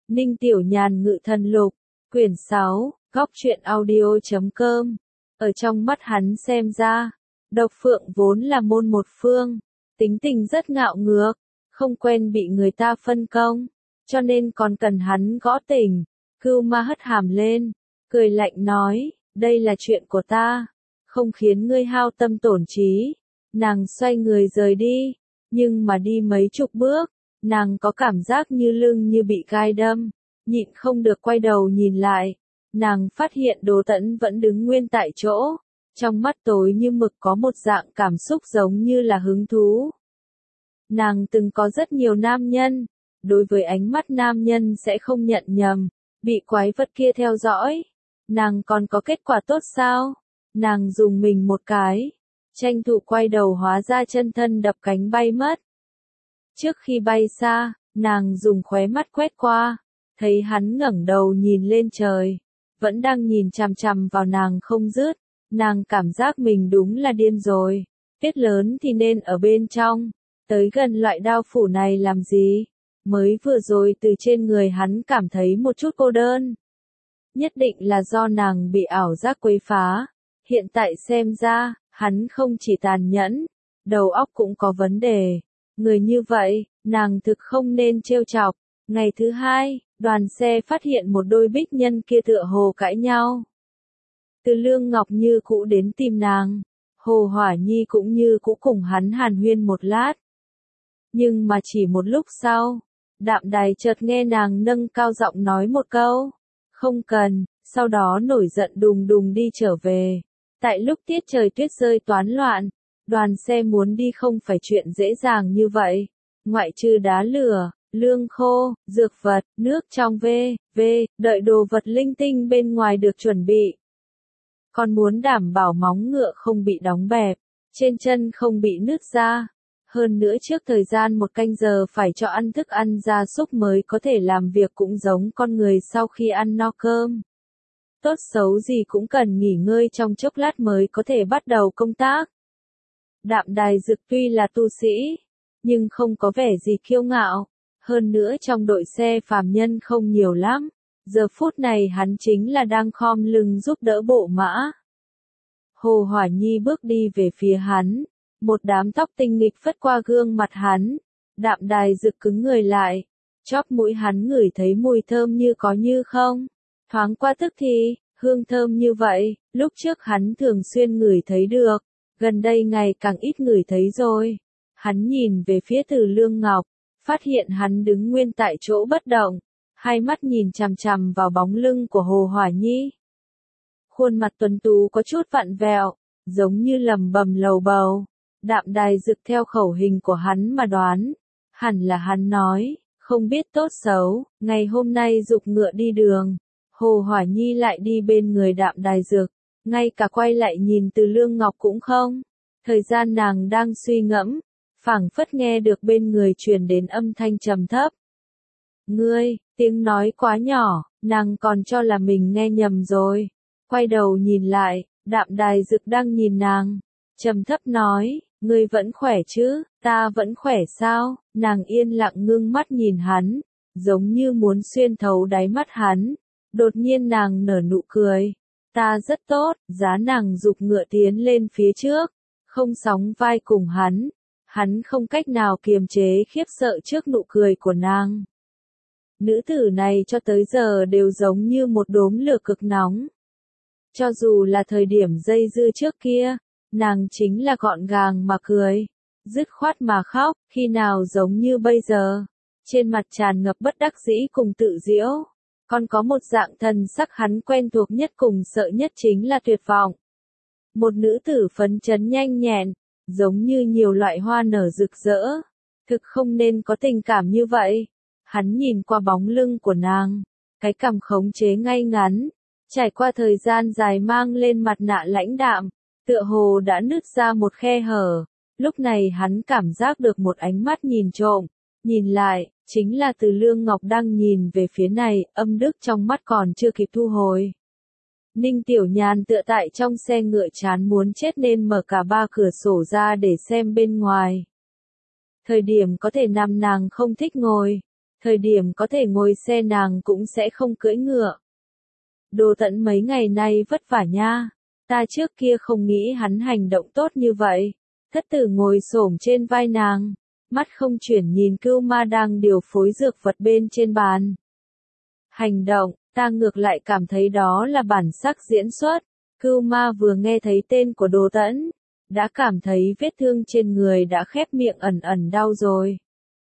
Ninh Tiểu Nhàn Ngự Thần Lục, quyển 6, góc truyện audio.com. Ở trong mắt hắn xem ra, Độc Phượng vốn là môn một phương, tính tình rất ngạo ngược, không quen bị người ta phân công, cho nên còn cần hắn gõ tỉnh. Cưu Ma hất hàm lên, cười lạnh nói, đây là chuyện của ta, không khiến ngươi hao tâm tổn trí. Nàng xoay người rời đi, nhưng mà đi mấy chục bước, nàng có cảm giác như lưng như bị gai đâm, nhịn không được quay đầu nhìn lại. Nàng phát hiện Đỗ Tẫn vẫn đứng nguyên tại chỗ, trong mắt tối như mực có một dạng cảm xúc giống như là hứng thú. Nàng từng có rất nhiều nam nhân, đối với ánh mắt nam nhân sẽ không nhận nhầm, bị quái vật kia theo dõi. Nàng còn có kết quả tốt sao? Nàng dùng mình một cái, tranh thủ quay đầu hóa ra chân thân đập cánh bay mất. Trước khi bay xa, nàng dùng khóe mắt quét qua, thấy hắn ngẩng đầu nhìn lên trời, vẫn đang nhìn chằm chằm vào nàng không dứt. Nàng cảm giác mình đúng là điên rồi, tuyết lớn thì nên ở bên trong, tới gần loại đao phủ này làm gì? Mới vừa rồi từ trên người hắn cảm thấy một chút cô đơn. Nhất định là do nàng bị ảo giác quấy phá. Hiện tại xem ra, hắn không chỉ tàn nhẫn, đầu óc cũng có vấn đề. Người như vậy, nàng thực không nên trêu chọc. Ngày thứ hai, đoàn xe phát hiện một đôi bích nhân kia tựa hồ cãi nhau. Từ Lương Ngọc như cũ đến tìm nàng, Hồ Hỏa Nhi cũng như cũ cùng hắn hàn huyên một lát. Nhưng mà chỉ một lúc sau, Đạm Đài chợt nghe nàng nâng cao giọng nói một câu, không cần, sau đó nổi giận đùng đùng đi trở về. Tại lúc tiết trời tuyết rơi toán loạn, đoàn xe muốn đi không phải chuyện dễ dàng như vậy, ngoại trừ đá lửa, lương khô, dược vật, nước trong đợi đồ vật linh tinh bên ngoài được chuẩn bị. Còn muốn đảm bảo móng ngựa không bị đóng bẹp, trên chân không bị nứt ra. Hơn nữa trước thời gian 1 canh giờ phải cho ăn thức ăn gia súc mới có thể làm việc cũng giống con người sau khi ăn no cơm. Tốt xấu gì cũng cần nghỉ ngơi trong chốc lát mới có thể bắt đầu công tác. Đạm Đài Dực tuy là tu sĩ, nhưng không có vẻ gì kiêu ngạo. Hơn nữa trong đội xe phàm nhân không nhiều lắm. Giờ phút này hắn chính là đang khom lưng giúp đỡ bộ mã. Hồ Hỏa Nhi bước đi về phía hắn. Một đám tóc tinh nghịch phất qua gương mặt hắn. Đạm Đài Dực cứng người lại. Chóp mũi hắn ngửi thấy mùi thơm như có như không. Thoáng qua tức thì, hương thơm như vậy, lúc trước hắn thường xuyên ngửi thấy được. Gần đây ngày càng ít ngửi thấy rồi. Hắn nhìn về phía Từ Lương Ngọc, phát hiện hắn đứng nguyên tại chỗ bất động. Hai mắt nhìn chằm chằm vào bóng lưng của Hồ Hỏa Nhi. Khuôn mặt tuấn tú có chút vặn vẹo, giống như lầm bầm lầu bầu. Đạm Đài Dực theo khẩu hình của hắn mà đoán. Hẳn là hắn nói, không biết tốt xấu, ngày hôm nay giục ngựa đi đường. Hồ Hỏa Nhi lại đi bên người Đạm Đài Dực, ngay cả quay lại nhìn Từ Lương Ngọc cũng không. Thời gian nàng đang suy ngẫm, phảng phất nghe được bên người truyền đến âm thanh trầm thấp. Ngươi, tiếng nói quá nhỏ, nàng còn cho là mình nghe nhầm rồi. Quay đầu nhìn lại, Đạm Đài Dực đang nhìn nàng, trầm thấp nói, ngươi vẫn khỏe chứ, ta vẫn khỏe sao? Nàng yên lặng ngưng mắt nhìn hắn, giống như muốn xuyên thấu đáy mắt hắn. Đột nhiên nàng nở nụ cười, ta rất tốt. Giá nàng giục ngựa tiến lên phía trước, không sóng vai cùng hắn. Hắn không cách nào kiềm chế khiếp sợ trước nụ cười của nàng. Nữ tử này cho tới giờ đều giống như một đốm lửa cực nóng. Cho dù là thời điểm dây dưa trước kia, nàng chính là gọn gàng mà cười, dứt khoát mà khóc, khi nào giống như bây giờ. Trên mặt tràn ngập bất đắc dĩ cùng tự giễu. Còn có một dạng thần sắc hắn quen thuộc nhất cùng sợ nhất chính là tuyệt vọng. Một nữ tử phấn chấn nhanh nhẹn, giống như nhiều loại hoa nở rực rỡ. Thực không nên có tình cảm như vậy. Hắn nhìn qua bóng lưng của nàng, cái cằm khống chế ngay ngắn, trải qua thời gian dài mang lên mặt nạ lãnh đạm, tựa hồ đã nứt ra một khe hở. Lúc này hắn cảm giác được một ánh mắt nhìn trộm, nhìn lại, chính là Từ Lương Ngọc đang nhìn về phía này, âm đức trong mắt còn chưa kịp thu hồi. Ninh Tiểu Nhàn tựa tại trong xe ngựa chán muốn chết nên mở cả 3 cửa sổ ra để xem bên ngoài. Thời điểm có thể nằm nàng không thích ngồi, Thời điểm có thể ngồi xe nàng cũng sẽ không cưỡi ngựa. Đồ Tẫn mấy ngày nay vất vả nha. Ta trước kia không nghĩ hắn hành động tốt như vậy. Thất tử ngồi xổm trên vai nàng, mắt không chuyển nhìn Cưu Ma đang điều phối dược vật bên trên bàn. Hành động, ta ngược lại cảm thấy đó là bản sắc diễn xuất. Cưu Ma vừa nghe thấy tên của Đồ Tẫn, đã cảm thấy vết thương trên người đã khép miệng ẩn ẩn đau rồi.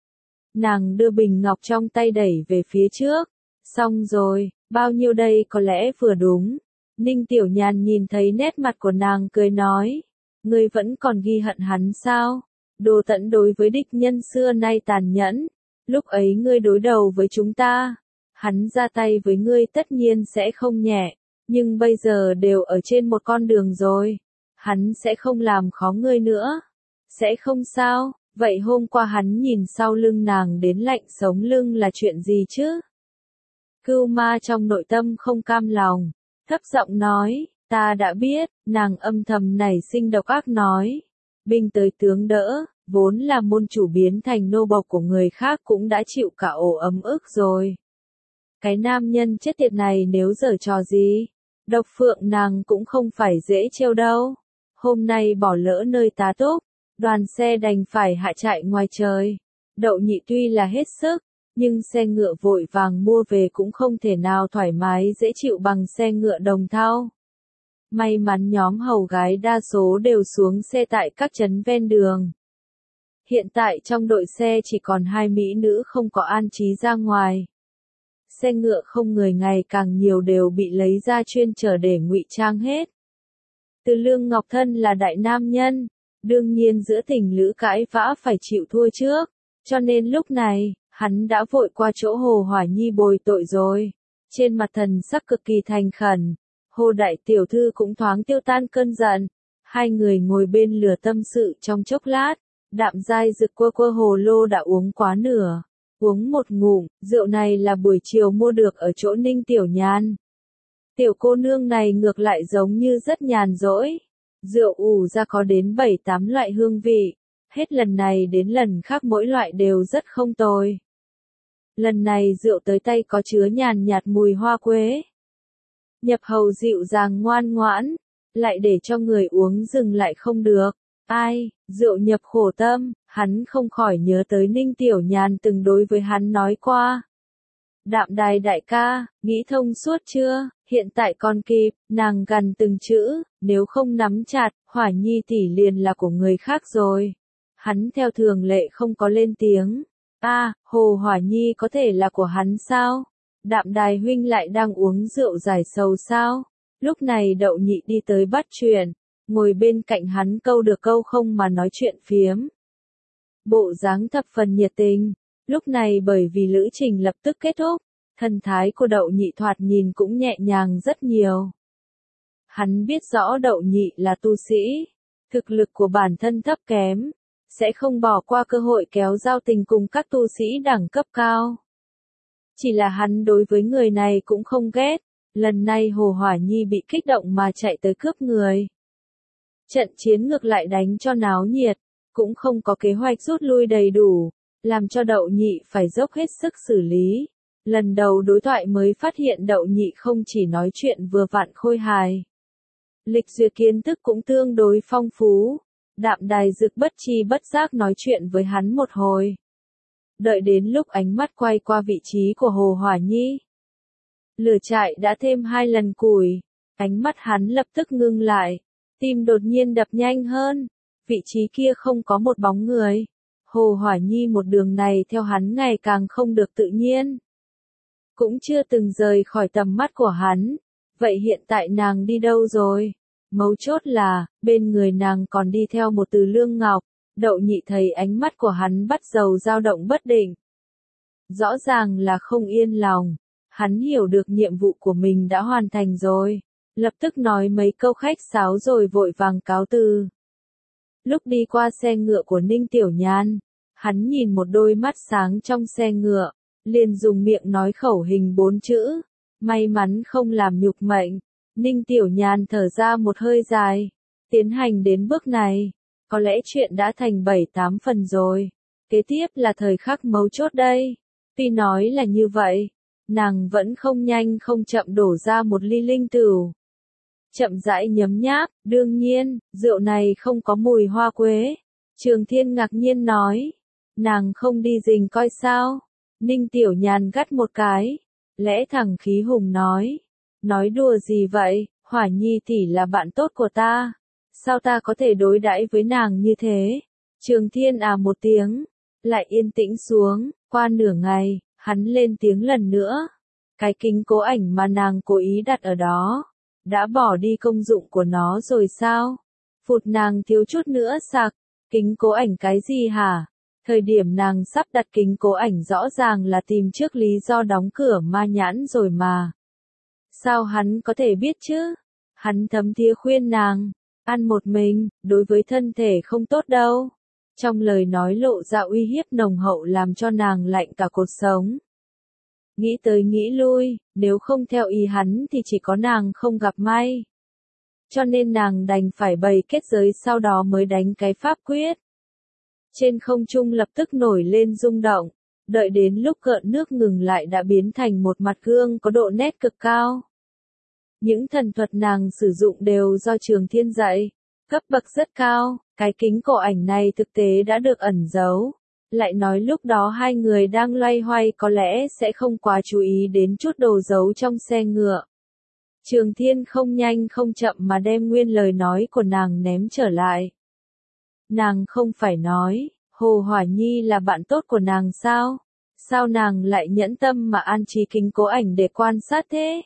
Nàng đưa bình ngọc trong tay đẩy về phía trước. Xong rồi, bao nhiêu đây có lẽ vừa đúng. Ninh Tiểu Nhàn nhìn thấy nét mặt của nàng cười nói. Ngươi vẫn còn ghi hận hắn sao? Đồ Tẫn đối với địch nhân xưa nay tàn nhẫn. Lúc ấy ngươi đối đầu với chúng ta. Hắn ra tay với ngươi tất nhiên sẽ không nhẹ. Nhưng bây giờ đều ở trên một con đường rồi. Hắn sẽ không làm khó ngươi nữa. Sẽ không sao. Vậy hôm qua hắn nhìn sau lưng nàng đến lạnh sống lưng là chuyện gì chứ? Cưu Ma trong nội tâm không cam lòng. Thấp giọng nói, ta đã biết, nàng âm thầm nảy sinh độc ác nói. Binh tới tướng đỡ, vốn là môn chủ biến thành nô bộc của người khác cũng đã chịu cả ổ ấm ức rồi. Cái nam nhân chết tiệt này nếu giở trò gì, Độc Phượng nàng cũng không phải dễ trêu đâu. Hôm nay bỏ lỡ nơi tá túc, đoàn xe đành phải hạ trại ngoài trời. Đậu Nhị tuy là hết sức, nhưng xe ngựa vội vàng mua về cũng không thể nào thoải mái dễ chịu bằng xe ngựa đồng thau. May mắn nhóm hầu gái đa số đều xuống xe tại các trấn ven đường. Hiện tại trong đội xe chỉ còn 2 mỹ nữ không có an trí ra ngoài. Xe ngựa không người ngày càng nhiều đều bị lấy ra chuyên chở để ngụy trang hết. Từ Lương Ngọc Thân là đại nam nhân, đương nhiên giữa tình lữ cãi vã phải chịu thua trước, cho nên lúc này, hắn đã vội qua chỗ Hồ Hỏa Nhi bồi tội rồi. Trên mặt thần sắc cực kỳ thành khẩn, Hồ đại tiểu thư cũng thoáng tiêu tan cơn giận. Hai người ngồi bên lửa tâm sự trong chốc lát, Đạm Giai Dực quơ hồ lô đã uống quá nửa. Uống một ngụm, rượu này là buổi chiều mua được ở chỗ Ninh Tiểu Nhàn. Tiểu cô nương này ngược lại giống như rất nhàn rỗi. Rượu ủ ra có đến 7-8 loại hương vị. Hết lần này đến lần khác mỗi loại đều rất không tồi. Lần này rượu tới tay có chứa nhàn nhạt mùi hoa quế. Nhập hầu dịu dàng ngoan ngoãn, lại để cho người uống dừng lại không được. Ai, rượu nhập khổ tâm, hắn không khỏi nhớ tới Ninh Tiểu Nhàn từng đối với hắn nói qua. Đạm Đài đại ca, nghĩ thông suốt chưa, hiện tại còn kịp, nàng gằn từng chữ, nếu không nắm chặt, Hỏa Nhi tỷ liền là của người khác rồi. Hắn theo thường lệ không có lên tiếng. Hồ Hỏa Nhi có thể là của hắn sao? Đạm Đài huynh lại đang uống rượu giải sầu sao? Lúc này Đậu Nhị đi tới bắt chuyện, ngồi bên cạnh hắn câu được câu không mà nói chuyện phiếm. Bộ dáng thập phần nhiệt tình, lúc này bởi vì lữ trình lập tức kết thúc, thần thái của Đậu Nhị thoạt nhìn cũng nhẹ nhàng rất nhiều. Hắn biết rõ Đậu Nhị là tu sĩ, thực lực của bản thân thấp kém, sẽ không bỏ qua cơ hội kéo giao tình cùng các tu sĩ đẳng cấp cao. Chỉ là hắn đối với người này cũng không ghét, lần này Hồ Hỏa Nhi bị kích động mà chạy tới cướp người. Trận chiến ngược lại đánh cho náo nhiệt, cũng không có kế hoạch rút lui đầy đủ, làm cho Đậu Nhị phải dốc hết sức xử lý. Lần đầu đối thoại mới phát hiện Đậu Nhị không chỉ nói chuyện vừa vặn khôi hài. Lịch duyệt kiến thức cũng tương đối phong phú. Đạm Đài Dực bất tri bất giác nói chuyện với hắn một hồi. Đợi đến lúc ánh mắt quay qua vị trí của Hồ Hỏa Nhi. Lửa trại đã thêm 2 lần củi, ánh mắt hắn lập tức ngưng lại, tim đột nhiên đập nhanh hơn, vị trí kia không có một bóng người. Hồ Hỏa Nhi một đường này theo hắn ngày càng không được tự nhiên. Cũng chưa từng rời khỏi tầm mắt của hắn, vậy hiện tại nàng đi đâu rồi? Mấu chốt là, bên người nàng còn đi theo một Từ Lương Ngọc. Đậu Nhị thấy ánh mắt của hắn bắt đầu dao động bất định. Rõ ràng là không yên lòng. Hắn hiểu được nhiệm vụ của mình đã hoàn thành rồi. Lập tức nói mấy câu khách sáo rồi vội vàng cáo từ. Lúc đi qua xe ngựa của Ninh Tiểu Nhàn, hắn nhìn một đôi mắt sáng trong xe ngựa, liền dùng miệng nói khẩu hình 4 chữ. May mắn không làm nhục mệnh. Ninh Tiểu Nhàn thở ra một hơi dài. Tiến hành đến bước này, có lẽ chuyện đã thành 7-8 phần rồi. Kế tiếp là thời khắc mấu chốt đây. Tuy nói là như vậy, nàng vẫn không nhanh không chậm đổ ra một ly linh tửu. Chậm rãi nhấm nháp, đương nhiên, rượu này không có mùi hoa quế. Trường Thiên ngạc nhiên nói, nàng không đi rình coi sao? Ninh Tiểu Nhàn gắt một cái, lẽ thẳng khí hùng nói đùa gì vậy, Hỏa Nhi tỷ là bạn tốt của ta, sao ta có thể đối đãi với nàng như thế? Trường Thiên à một tiếng, lại yên tĩnh xuống, qua nửa ngày, hắn lên tiếng lần nữa. Cái kính cố ảnh mà nàng cố ý đặt ở đó, đã bỏ đi công dụng của nó rồi sao? Phụt, nàng thiếu chút nữa sặc, kính cố ảnh cái gì hả? Thời điểm nàng sắp đặt kính cố ảnh rõ ràng là tìm trước lý do đóng cửa ma nhãn rồi mà. Sao hắn có thể biết chứ? Hắn thấm thía khuyên nàng, ăn một mình, đối với thân thể không tốt đâu. Trong lời nói lộ ra uy hiếp nồng hậu làm cho nàng lạnh cả cột sống. Nghĩ tới nghĩ lui, nếu không theo ý hắn thì chỉ có nàng không gặp may. Cho nên nàng đành phải bày kết giới sau đó mới đánh cái pháp quyết. Trên không trung lập tức nổi lên rung động, đợi đến lúc gợn nước ngừng lại đã biến thành một mặt gương có độ nét cực cao. Những thần thuật nàng sử dụng đều do Trường Thiên dạy, cấp bậc rất cao, cái kính cổ ảnh này thực tế đã được ẩn giấu. Lại nói lúc đó hai người đang loay hoay có lẽ sẽ không quá chú ý đến chút đồ giấu trong xe ngựa. Trường Thiên không nhanh không chậm mà đem nguyên lời nói của nàng ném trở lại. Nàng không phải nói, Hồ Hỏa Nhi là bạn tốt của nàng sao? Sao nàng lại nhẫn tâm mà an trí kính cố ảnh để quan sát thế?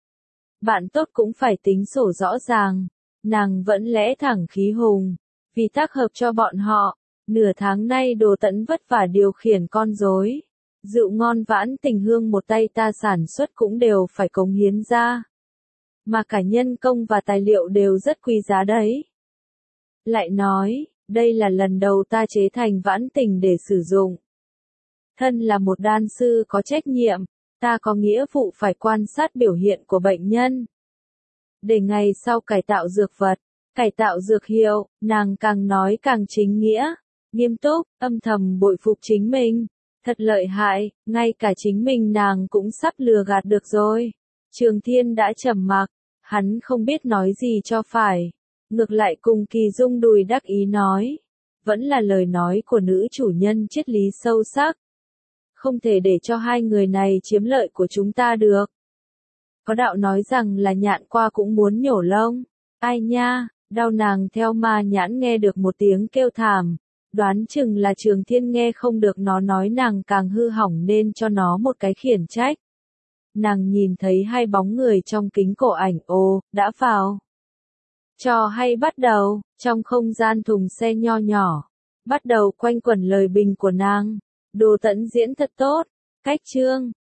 Bạn tốt cũng phải tính sổ rõ ràng, nàng vẫn lẽ thẳng khí hùng, vì tác hợp cho bọn họ, nửa tháng nay Đồ Tẫn vất vả điều khiển con rối. Rượu ngon Vãn Tình Hương một tay ta sản xuất cũng đều phải cống hiến ra. Mà cả nhân công và tài liệu đều rất quý giá đấy. Lại nói, đây là lần đầu ta chế thành Vãn Tình để sử dụng. Thân là một đan sư có trách nhiệm, ta có nghĩa vụ phải quan sát biểu hiện của bệnh nhân. Để ngày sau cải tạo dược vật, cải tạo dược hiệu, nàng càng nói càng chính nghĩa, nghiêm túc, âm thầm bội phục chính mình. Thật lợi hại, ngay cả chính mình nàng cũng sắp lừa gạt được rồi. Trường Thiên đã trầm mặc, hắn không biết nói gì cho phải. Ngược lại cùng Kỳ Dung đùi đắc ý nói. Vẫn là lời nói của nữ chủ nhân triết lý sâu sắc. Không thể để cho hai người này chiếm lợi của chúng ta được. Có đạo nói rằng là nhạn qua cũng muốn nhổ lông. Ai nha, đau nàng theo ma nhãn nghe được một tiếng kêu thảm. Đoán chừng là Trường Thiên nghe không được nó nói nàng càng hư hỏng nên cho nó một cái khiển trách. Nàng nhìn thấy hai bóng người trong kính cổ ảnh đã vào. Trò hay bắt đầu, trong không gian thùng xe nho nhỏ. Bắt đầu quanh quẩn lời bình của nàng. Đồ Tẫn diễn thật tốt, cách chương.